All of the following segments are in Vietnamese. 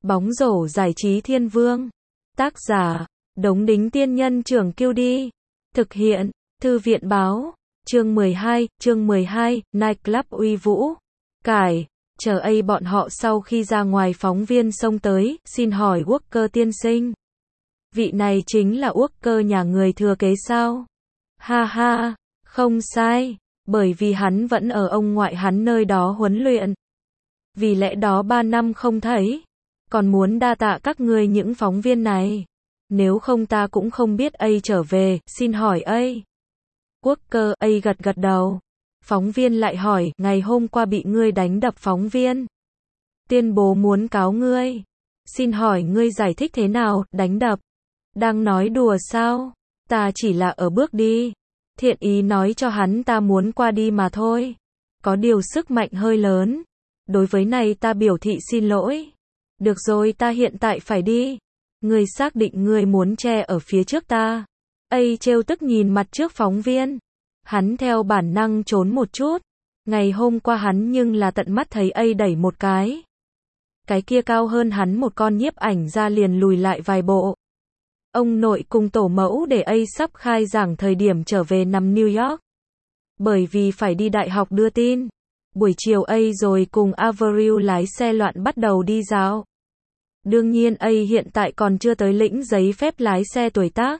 Bóng rổ giải trí thiên vương. Tác giả, Đống Đính Tiên Nhân Trưởng Kiêu Đi. Thực hiện, Thư viện Báo. Chương 12, Nightclub uy vũ. Cải, chờ bọn họ sau khi ra ngoài phóng viên xông tới, xin hỏi Walker tiên sinh. Vị này chính là Walker nhà người thừa kế sao? Ha ha, không sai, bởi vì hắn vẫn ở ông ngoại hắn nơi đó huấn luyện. Vì lẽ đó 3 năm không thấy. Còn muốn đa tạ các ngươi những phóng viên này. Nếu không ta cũng không biết trở về, xin hỏi Walker gật đầu. Phóng viên lại hỏi, ngày hôm qua bị ngươi đánh đập phóng viên. Tuyên bố muốn cáo ngươi. Xin hỏi ngươi giải thích thế nào, đánh đập? Đang nói đùa sao? Ta chỉ là ở bước đi. Thiện ý nói cho hắn ta muốn qua đi mà thôi. Có điều sức mạnh hơi lớn. Đối với này ta biểu thị xin lỗi. Được rồi, ta hiện tại phải đi. Ngươi xác định ngươi muốn che ở phía trước ta. Trêu tức nhìn mặt trước phóng viên. Hắn theo bản năng trốn một chút. Ngày hôm qua hắn nhưng là tận mắt thấy đẩy một cái. Cái kia cao hơn hắn một con nhiếp ảnh ra liền lùi lại vài bộ. Ông nội cùng tổ mẫu để sắp khai giảng thời điểm trở về nằm New York. Bởi vì phải đi đại học đưa tin. Buổi chiều rồi cùng Avril lái xe loạn bắt đầu đi dạo. Đương nhiên hiện tại còn chưa tới lĩnh giấy phép lái xe tuổi tác.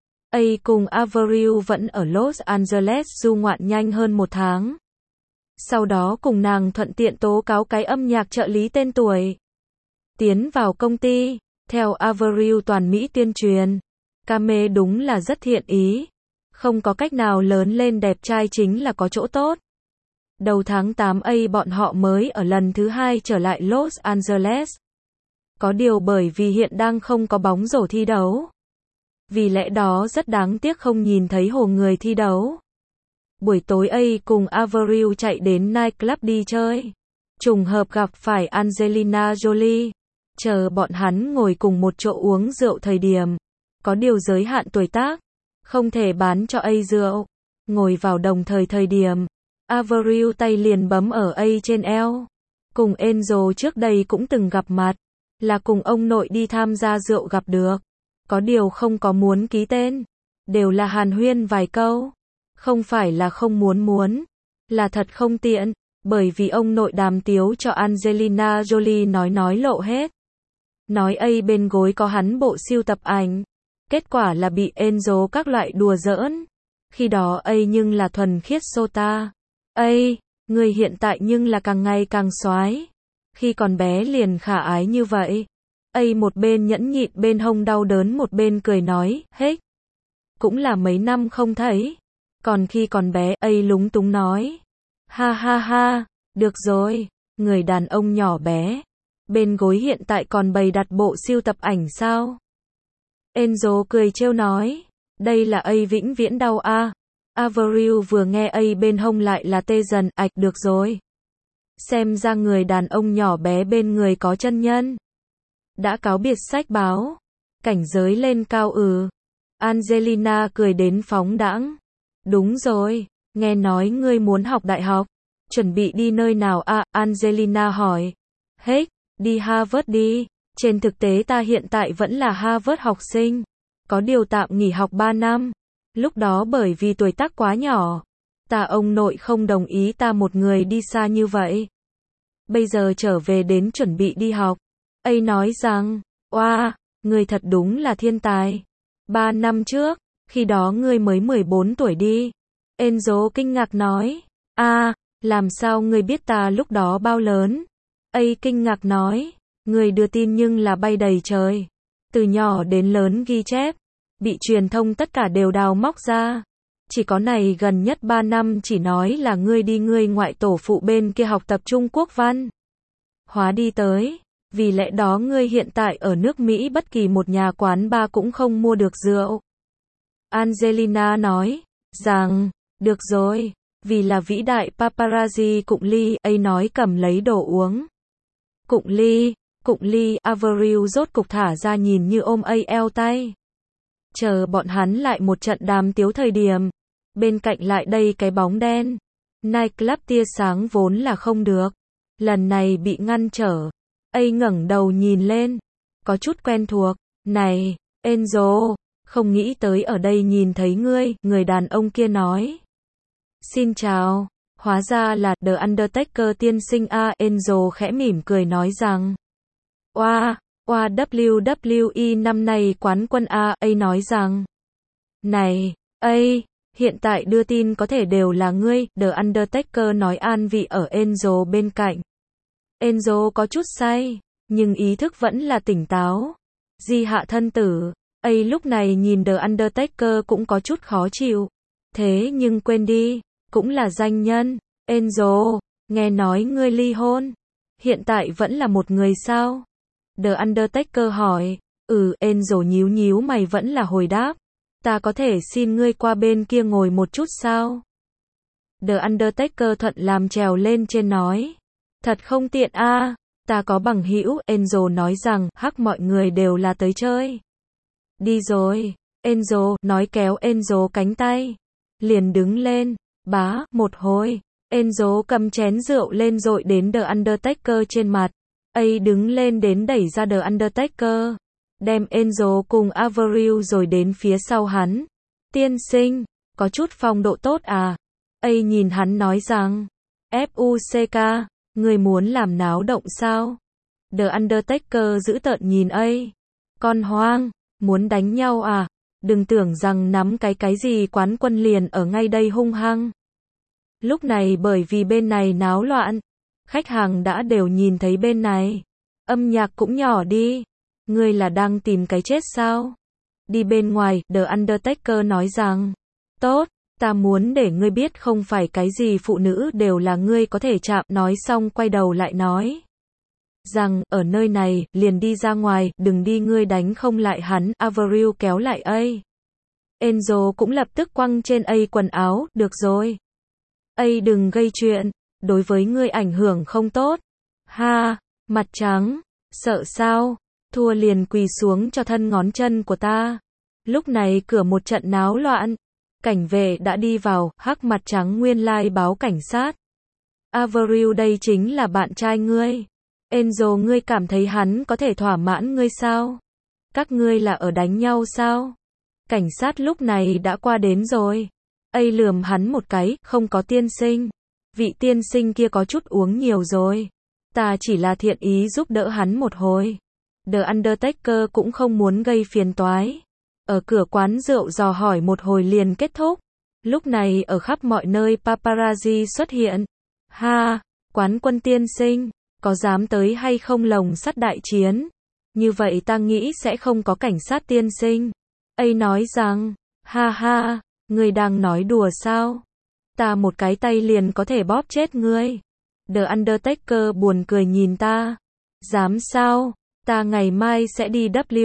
Cùng Avril vẫn ở Los Angeles du ngoạn nhanh hơn 1 tháng. Sau đó cùng nàng thuận tiện tố cáo cái âm nhạc trợ lý tên tuổi. Tiến vào công ty, theo Avril toàn Mỹ tuyên truyền. Kame đúng là rất thiện ý. Không có cách nào lớn lên đẹp trai chính là có chỗ tốt. Đầu tháng 8 bọn họ mới ở lần thứ 2 trở lại Los Angeles. Có điều bởi vì hiện đang không có bóng rổ thi đấu. Vì lẽ đó rất đáng tiếc không nhìn thấy hồ người thi đấu. Buổi tối cùng Avril chạy đến nightclub đi chơi. Trùng hợp gặp phải Angelina Jolie. Chờ bọn hắn ngồi cùng một chỗ uống rượu thời điểm. Có điều giới hạn tuổi tác. Không thể bán cho rượu. Ngồi vào đồng thời điểm. Avril tay liền bấm ở trên eo. Cùng Enzo trước đây cũng từng gặp mặt. Là cùng ông nội đi tham gia rượu gặp được. Có điều không có muốn ký tên. Đều là hàn huyên vài câu. Không phải là không muốn. Là thật không tiện. Bởi vì ông nội đàm tiếu cho Angelina Jolie nói lộ hết. Nói bên gối có hắn bộ sưu tập ảnh. Kết quả là bị Enzo các loại đùa giỡn. Khi đó nhưng là thuần khiết sota. Người hiện tại nhưng là càng ngày càng xoái. Khi còn bé liền khả ái như vậy. Một bên nhẫn nhịn bên hông đau đớn một bên cười nói, hết. Cũng là mấy năm không thấy. Còn khi còn bé, lúng túng nói. Ha ha ha, được rồi, người đàn ông nhỏ bé. Bên gối hiện tại còn bày đặt bộ sưu tập ảnh sao? Enzo cười trêu nói. Đây là vĩnh viễn đau a. Avril vừa nghe bên hông lại là tê dần, được rồi. Xem ra người đàn ông nhỏ bé bên người có chân nhân. Đã cáo biệt sách báo. Cảnh giới lên cao Angelina cười đến phóng đãng. Đúng rồi, nghe nói ngươi muốn học đại học. Chuẩn bị đi nơi nào Angelina hỏi. Hết, đi Harvard đi. Trên thực tế ta hiện tại vẫn là Harvard học sinh. Có điều tạm nghỉ học 3 năm. Lúc đó bởi vì tuổi tác quá nhỏ. Ông nội không đồng ý ta một người đi xa như vậy. Bây giờ trở về đến chuẩn bị đi học. Nói rằng, oa, ngươi thật đúng là thiên tài. 3 năm trước, khi đó ngươi mới 14 tuổi đi. Enzo kinh ngạc nói, làm sao ngươi biết ta lúc đó bao lớn? Kinh ngạc nói, ngươi đưa tin nhưng là bay đầy trời. Từ nhỏ đến lớn ghi chép, bị truyền thông tất cả đều đào móc ra. Chỉ có này gần nhất 3 năm chỉ nói là ngươi đi ngươi ngoại tổ phụ bên kia học tập Trung Quốc văn. Hóa đi tới. Vì lẽ đó ngươi hiện tại ở nước Mỹ bất kỳ một nhà quán bar cũng không mua được rượu. Angelina nói, rằng, được rồi, vì là vĩ đại paparazzi Cụng Ly, nói cầm lấy đồ uống. Cụng Ly, Avril rốt cục thả ra nhìn như ôm eo tay. Chờ bọn hắn lại một trận đàm tiếu thời điểm. Bên cạnh lại đây cái bóng đen. Nightclub tia sáng vốn là không được. Lần này bị ngăn trở. A ngẩng đầu nhìn lên, có chút quen thuộc. Này, Enzo, không nghĩ tới ở đây nhìn thấy ngươi, người đàn ông kia nói. Xin chào, hóa ra là The Undertaker tiên sinh a. Enzo khẽ mỉm cười nói rằng. Oa, WWE năm nay quán quân a. A nói rằng. Này, A, hiện tại đưa tin có thể đều là ngươi, The Undertaker nói an vị ở Enzo bên cạnh. Enzo có chút say, nhưng ý thức vẫn là tỉnh táo. Di hạ thân tử, A lúc này nhìn The Undertaker cũng có chút khó chịu. Thế nhưng quên đi, cũng là danh nhân. Enzo, nghe nói ngươi ly hôn, hiện tại vẫn là một người sao? The Undertaker hỏi. Enzo nhíu nhíu mày vẫn là hồi đáp. Ta có thể xin ngươi qua bên kia ngồi một chút sao? The Undertaker thuận làm trèo lên trên nói. Thật không tiện a, ta có bằng hữu. Enzo nói rằng, hắc mọi người đều là tới chơi. Đi rồi, Enzo nói kéo Enzo cánh tay. Liền đứng lên, bá, một hồi. Enzo cầm chén rượu lên dội đến The Undertaker trên mặt. A đứng lên đến đẩy ra The Undertaker. Đem Enzo cùng Avril rồi đến phía sau hắn. Tiên sinh, có chút phong độ tốt à? A nhìn hắn nói rằng. Fuck, người muốn làm náo động sao? The Undertaker giữ tợn nhìn A. Con hoang, muốn đánh nhau à? Đừng tưởng rằng nắm cái gì quán quân liền ở ngay đây hung hăng. Lúc này bởi vì bên này náo loạn, khách hàng đã đều nhìn thấy bên này. Âm nhạc cũng nhỏ đi. Ngươi là đang tìm cái chết sao? Đi bên ngoài, The Undertaker nói rằng. Tốt, ta muốn để ngươi biết không phải cái gì phụ nữ đều là ngươi có thể chạm. Nói xong quay đầu lại nói. Rằng, ở nơi này, liền đi ra ngoài, đừng đi ngươi đánh không lại hắn. Avril kéo lại A. Enzo cũng lập tức quăng trên A quần áo, được rồi. A đừng gây chuyện, đối với ngươi ảnh hưởng không tốt. Ha, mặt trắng, sợ sao? Thua liền quỳ xuống cho thân ngón chân của ta. Lúc này cửa một trận náo loạn. Cảnh vệ đã đi vào, hắc mặt trắng nguyên lai báo cảnh sát. Avril đây chính là bạn trai ngươi. Enzo ngươi cảm thấy hắn có thể thỏa mãn ngươi sao? Các ngươi là ở đánh nhau sao? Cảnh sát lúc này đã qua đến rồi. A lườm hắn một cái, không có tiên sinh. Vị tiên sinh kia có chút uống nhiều rồi. Ta chỉ là thiện ý giúp đỡ hắn một hồi. The Undertaker cũng không muốn gây phiền toái. Ở cửa quán rượu dò hỏi một hồi liền kết thúc. Lúc này ở khắp mọi nơi paparazzi xuất hiện. Ha, quán quân tiên sinh, có dám tới hay không lồng sắt đại chiến? Như vậy ta nghĩ sẽ không có cảnh sát tiên sinh. A nói rằng, ha ha, ngươi đang nói đùa sao? Ta một cái tay liền có thể bóp chết ngươi. The Undertaker buồn cười nhìn ta. Dám sao? Ta ngày mai sẽ đi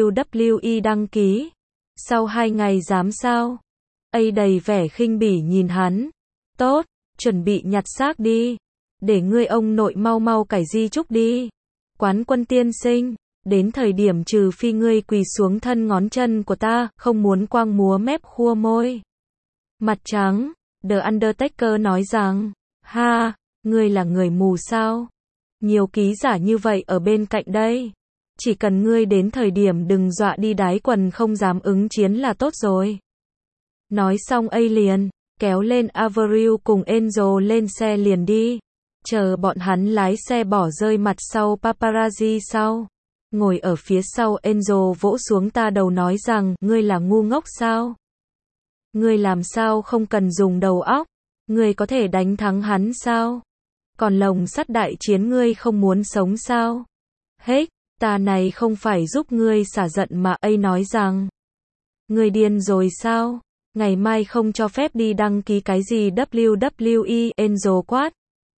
WWE đăng ký. Sau 2 ngày dám sao? A đầy vẻ khinh bỉ nhìn hắn. Tốt, chuẩn bị nhặt xác đi. Để ngươi ông nội mau mau cải di chúc đi. Quán quân tiên sinh, đến thời điểm trừ phi ngươi quỳ xuống thân ngón chân của ta, không muốn quang múa mép khua môi. Mặt trắng, The Undertaker nói rằng. Ha, ngươi là người mù sao? Nhiều ký giả như vậy ở bên cạnh đây. Chỉ cần ngươi đến thời điểm đừng dọa đi đái quần không dám ứng chiến là tốt rồi. Nói xong A liền kéo lên Avril cùng Enzo lên xe liền đi. Chờ bọn hắn lái xe bỏ rơi mặt sau paparazzi sau. Ngồi ở phía sau Enzo vỗ xuống ta đầu nói rằng, ngươi là ngu ngốc sao? Ngươi làm sao không cần dùng đầu óc? Ngươi có thể đánh thắng hắn sao? Còn lồng sắt đại chiến ngươi không muốn sống sao? Hết, ta này không phải giúp ngươi xả giận mà. A nói rằng. Ngươi điên rồi sao? Ngày mai không cho phép đi đăng ký cái gì WWE. Enzo quát.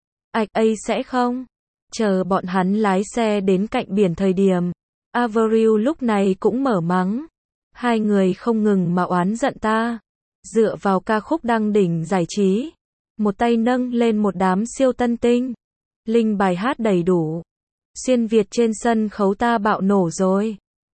A sẽ không. Chờ bọn hắn lái xe đến cạnh biển thời điểm. Avril lúc này cũng mở mắng. Hai người không ngừng mà oán giận ta. Dựa vào ca khúc đăng đỉnh giải trí. Một tay nâng lên một đám siêu tân tinh. Linh bài hát đầy đủ. Xuyên Việt trên sân khấu ta bạo nổ rồi.